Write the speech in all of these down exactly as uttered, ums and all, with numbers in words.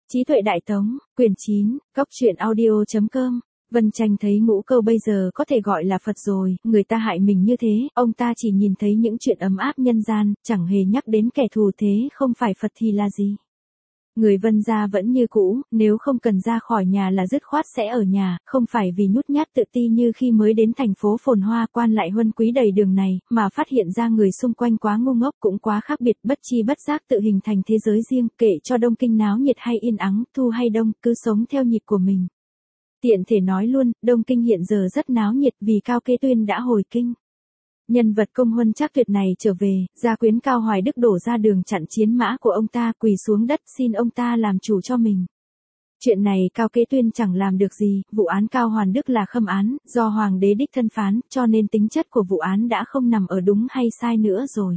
Trí tuệ đại tống, quyển chín, góc truyện audio chấm com. Vân Tranh thấy ngũ câu bây giờ có thể gọi là Phật rồi, người ta hại mình như thế, ông ta chỉ nhìn thấy những chuyện ấm áp nhân gian, chẳng hề nhắc đến kẻ thù, thế không phải Phật thì là gì. Người Vân gia vẫn như cũ, nếu không cần ra khỏi nhà là dứt khoát sẽ ở nhà, không phải vì nhút nhát tự ti như khi mới đến thành phố phồn hoa quan lại huân quý đầy đường này, mà phát hiện ra người xung quanh quá ngu ngốc cũng quá khác biệt, bất chi bất giác tự hình thành thế giới riêng, kệ cho Đông Kinh náo nhiệt hay yên ắng, thu hay đông, cứ sống theo nhịp của mình. Tiện thể nói luôn, Đông Kinh hiện giờ rất náo nhiệt vì Cao Kế Tuyên đã hồi kinh. Nhân vật công huân trác tuyệt này trở về, gia quyến Cao Hoài Đức đổ ra đường chặn chiến mã của ông ta, quỳ xuống đất xin ông ta làm chủ cho mình. Chuyện này Cao Kế Tuyên chẳng làm được gì, vụ án Cao Hoàn Đức là khâm án, do Hoàng đế đích thân phán, cho nên tính chất của vụ án đã không nằm ở đúng hay sai nữa rồi.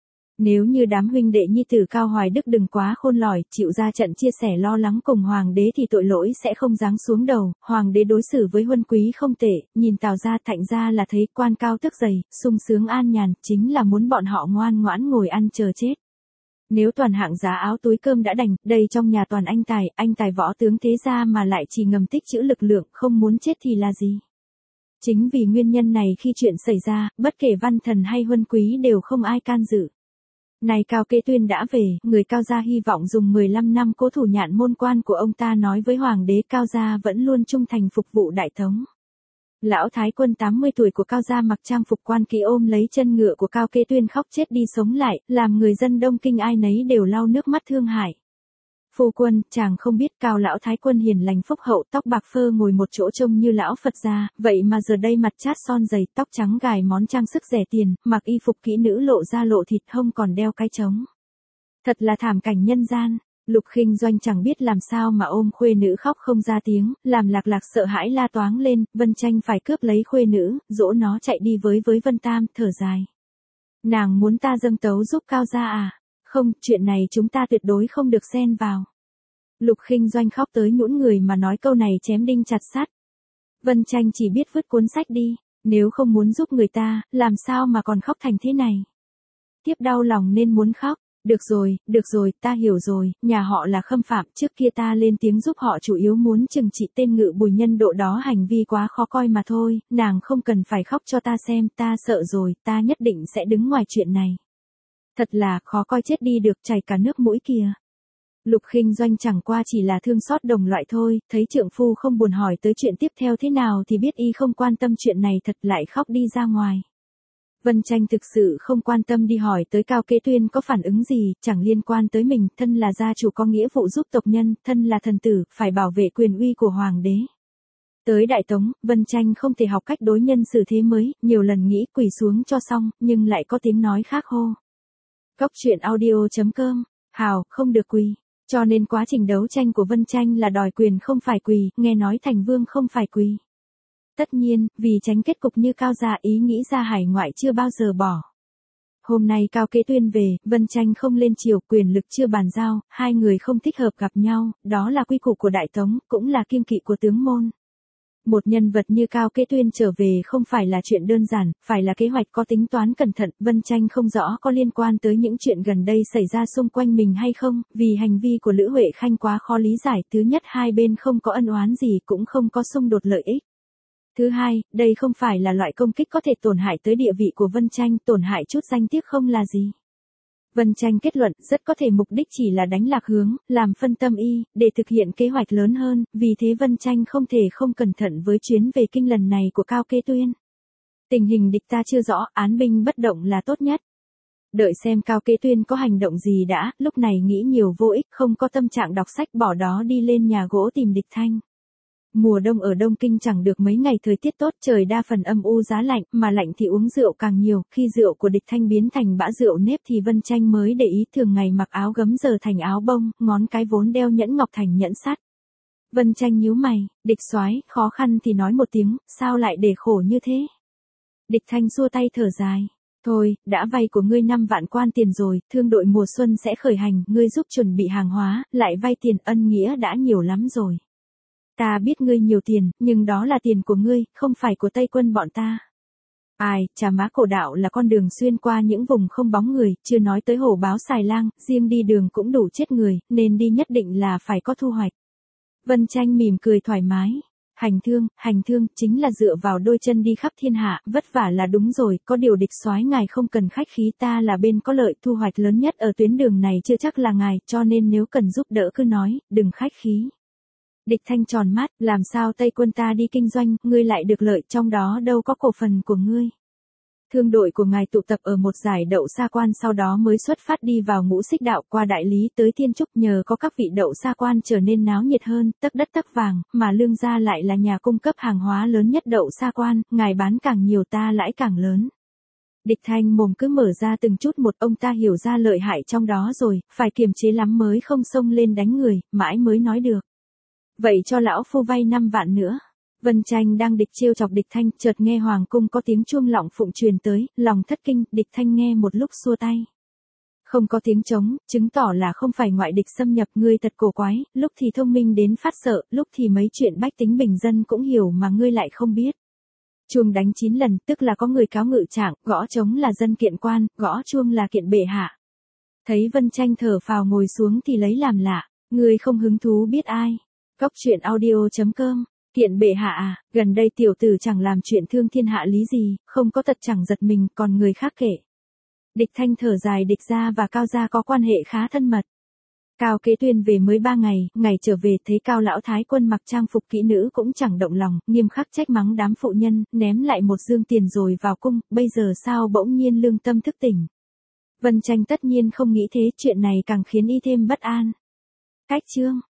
Nếu như đám huynh đệ nhi tử Cao Hoài Đức đừng quá khôn lỏi, chịu ra trận chia sẻ lo lắng cùng Hoàng đế thì tội lỗi sẽ không giáng xuống đầu. Hoàng đế đối xử với huân quý không tệ, nhìn Tào gia Thạnh gia là thấy quan cao tước dày, sung sướng an nhàn, chính là muốn bọn họ ngoan ngoãn ngồi ăn chờ chết. Nếu toàn hạng giá áo túi cơm đã đành, đây trong nhà toàn anh tài, anh tài võ tướng thế gia mà lại chỉ ngầm tích trữ lực lượng, không muốn chết thì là gì. Chính vì nguyên nhân này khi chuyện xảy ra, bất kể văn thần hay huân quý đều không ai can dự. Này Cao Kế Tuyên đã về, người Cao gia hy vọng dùng mười lăm năm cố thủ nhạn môn quan của ông ta nói với Hoàng đế Cao gia vẫn luôn trung thành phục vụ đại tống. Lão Thái Quân tám mươi tuổi của Cao gia mặc trang phục quan kỵ ôm lấy chân ngựa của Cao Kế Tuyên khóc chết đi sống lại, làm người dân Đông Kinh ai nấy đều lau nước mắt thương hại. Phu quân, chàng không biết Cao lão Thái Quân hiền lành phúc hậu, tóc bạc phơ ngồi một chỗ trông như lão Phật gia, vậy mà giờ đây mặt chát son dày, tóc trắng gài món trang sức rẻ tiền, mặc y phục kỹ nữ lộ ra lộ thịt hông còn đeo cái trống. Thật là thảm cảnh nhân gian. Lục Khinh Doanh chẳng biết làm sao mà ôm khuê nữ khóc không ra tiếng, làm Lạc Lạc sợ hãi la toáng lên, Vân Tranh phải cướp lấy khuê nữ, dỗ nó chạy đi với với Vân Tam, thở dài. Nàng muốn ta dâng tấu giúp Cao gia à? Không, chuyện này chúng ta tuyệt đối không được xen vào. Lục Khinh Doanh khóc tới nhũn người mà nói câu này chém đinh chặt sắt. Vân Tranh chỉ biết vứt cuốn sách đi, nếu không muốn giúp người ta, làm sao mà còn khóc thành thế này. Tiếp đau lòng nên muốn khóc. Được rồi, được rồi, ta hiểu rồi, nhà họ là khâm phạm, trước kia ta lên tiếng giúp họ chủ yếu muốn trừng trị tên Ngự Bùi nhân độ đó hành vi quá khó coi mà thôi, nàng không cần phải khóc cho ta xem, ta sợ rồi, ta nhất định sẽ đứng ngoài chuyện này. Thật là khó coi chết đi được, chảy cả nước mũi kìa. Lục Khinh Doanh chẳng qua chỉ là thương xót đồng loại thôi, thấy trượng phu không buồn hỏi tới chuyện tiếp theo thế nào thì biết y không quan tâm chuyện này thật lại khóc đi ra ngoài. Vân Tranh thực sự không quan tâm đi hỏi tới Cao Kế Tuyên có phản ứng gì, chẳng liên quan tới mình, thân là gia chủ có nghĩa vụ giúp tộc nhân, thân là thần tử, phải bảo vệ quyền uy của Hoàng đế. Tới Đại Tống, Vân Tranh không thể học cách đối nhân xử thế mới, nhiều lần nghĩ quỳ xuống cho xong, nhưng lại có tiếng nói khác hô. Góc truyện audio chấm com, hào, không được quỳ. Cho nên quá trình đấu tranh của Vân Tranh là đòi quyền không phải quỳ, nghe nói thành vương không phải quỳ. Tất nhiên, vì tránh kết cục như Cao gia ý nghĩ ra hải ngoại chưa bao giờ bỏ. Hôm nay Cao Kế Tuyên về, Vân Tranh không lên triều, quyền lực chưa bàn giao, hai người không thích hợp gặp nhau, đó là quy củ của Đại Tống, cũng là kiêng kỵ của tướng môn. Một nhân vật như Cao Kế Tuyên trở về không phải là chuyện đơn giản, phải là kế hoạch có tính toán cẩn thận, Vân Tranh không rõ có liên quan tới những chuyện gần đây xảy ra xung quanh mình hay không, vì hành vi của Lữ Huệ Khanh quá khó lý giải, thứ nhất hai bên không có ân oán gì cũng không có xung đột lợi ích. Thứ hai, đây không phải là loại công kích có thể tổn hại tới địa vị của Vân Tranh, tổn hại chút danh tiếc không là gì. Vân Tranh kết luận, rất có thể mục đích chỉ là đánh lạc hướng, làm phân tâm y, để thực hiện kế hoạch lớn hơn, vì thế Vân Tranh không thể không cẩn thận với chuyến về kinh lần này của Cao Kế Tuyên. Tình hình địch ta chưa rõ, án binh bất động là tốt nhất. Đợi xem Cao Kế Tuyên có hành động gì đã, lúc này nghĩ nhiều vô ích, không có tâm trạng đọc sách bỏ đó đi lên nhà gỗ tìm địch Thanh. Mùa đông ở Đông Kinh chẳng được mấy ngày thời tiết tốt, trời đa phần âm u giá lạnh, mà lạnh thì uống rượu càng nhiều, khi rượu của địch Thanh biến thành bã rượu nếp thì Vân Tranh mới để ý thường ngày mặc áo gấm giờ thành áo bông, ngón cái vốn đeo nhẫn ngọc thành nhẫn sắt. Vân Tranh nhíu mày, địch soái, khó khăn thì nói một tiếng, sao lại để khổ như thế? Địch Thanh xua tay thở dài. Thôi, đã vay của ngươi năm vạn quan tiền rồi, thương đội mùa xuân sẽ khởi hành, ngươi giúp chuẩn bị hàng hóa, lại vay tiền, ân nghĩa đã nhiều lắm rồi. Ta biết ngươi nhiều tiền, nhưng đó là tiền của ngươi, không phải của Tây quân bọn ta. Ai, Trà Má Cổ Đạo là con đường xuyên qua những vùng không bóng người, chưa nói tới hổ báo xài lang, riêng đi đường cũng đủ chết người, nên đi nhất định là phải có thu hoạch. Vân Tranh mỉm cười thoải mái. Hành thương, hành thương, chính là dựa vào đôi chân đi khắp thiên hạ, vất vả là đúng rồi, có điều địch soái ngài không cần khách khí, ta là bên có lợi, thu hoạch lớn nhất ở tuyến đường này chưa chắc là ngài, cho nên nếu cần giúp đỡ cứ nói, đừng khách khí. Địch Thanh tròn mắt, làm sao Tây quân ta đi kinh doanh, ngươi lại được lợi, trong đó đâu có cổ phần của ngươi. Thương đội của ngài tụ tập ở một giải đậu sa quan, sau đó mới xuất phát đi vào Ngũ Xích Đạo, qua đại lý tới Thiên Trúc, nhờ có các vị đậu sa quan trở nên náo nhiệt hơn, tấc đất tấc vàng, mà Lương gia lại là nhà cung cấp hàng hóa lớn nhất đậu sa quan, ngài bán càng nhiều ta lãi càng lớn. Địch Thanh mồm cứ mở ra từng chút một, ông ta hiểu ra lợi hại trong đó rồi, phải kiềm chế lắm mới không xông lên đánh người, mãi mới nói được. Vậy cho lão phu vay năm vạn nữa. Vân Tranh đang địch trêu chọc Địch Thanh, chợt nghe hoàng cung có tiếng chuông lọng phụng truyền tới, lòng thất kinh, Địch Thanh nghe một lúc xua tay. Không có tiếng trống, chứng tỏ là không phải ngoại địch xâm nhập, ngươi thật cổ quái, lúc thì thông minh đến phát sợ, lúc thì mấy chuyện bách tính bình dân cũng hiểu mà ngươi lại không biết. Chuông đánh chín lần, tức là có người cáo ngự trạng, gõ trống là dân kiện quan, gõ chuông là kiện bệ hạ. Thấy Vân Tranh thở phào ngồi xuống thì lấy làm lạ, ngươi không hứng thú biết ai. Cóc truyện audio chấm com. Kiện bệ hạ à, gần đây tiểu tử chẳng làm chuyện thương thiên hạ lý gì, không có tật chẳng giật mình, còn người khác kể. Địch Thanh thở dài, Địch gia và Cao gia có quan hệ khá thân mật. Cao Kế Tuyên về mới ba ngày, ngày trở về thấy Cao lão thái quân mặc trang phục kỹ nữ cũng chẳng động lòng, nghiêm khắc trách mắng đám phụ nhân, ném lại một dương tiền rồi vào cung, bây giờ sao bỗng nhiên lương tâm thức tỉnh. Vân Tranh tất nhiên không nghĩ thế, chuyện này càng khiến y thêm bất an. Cách chương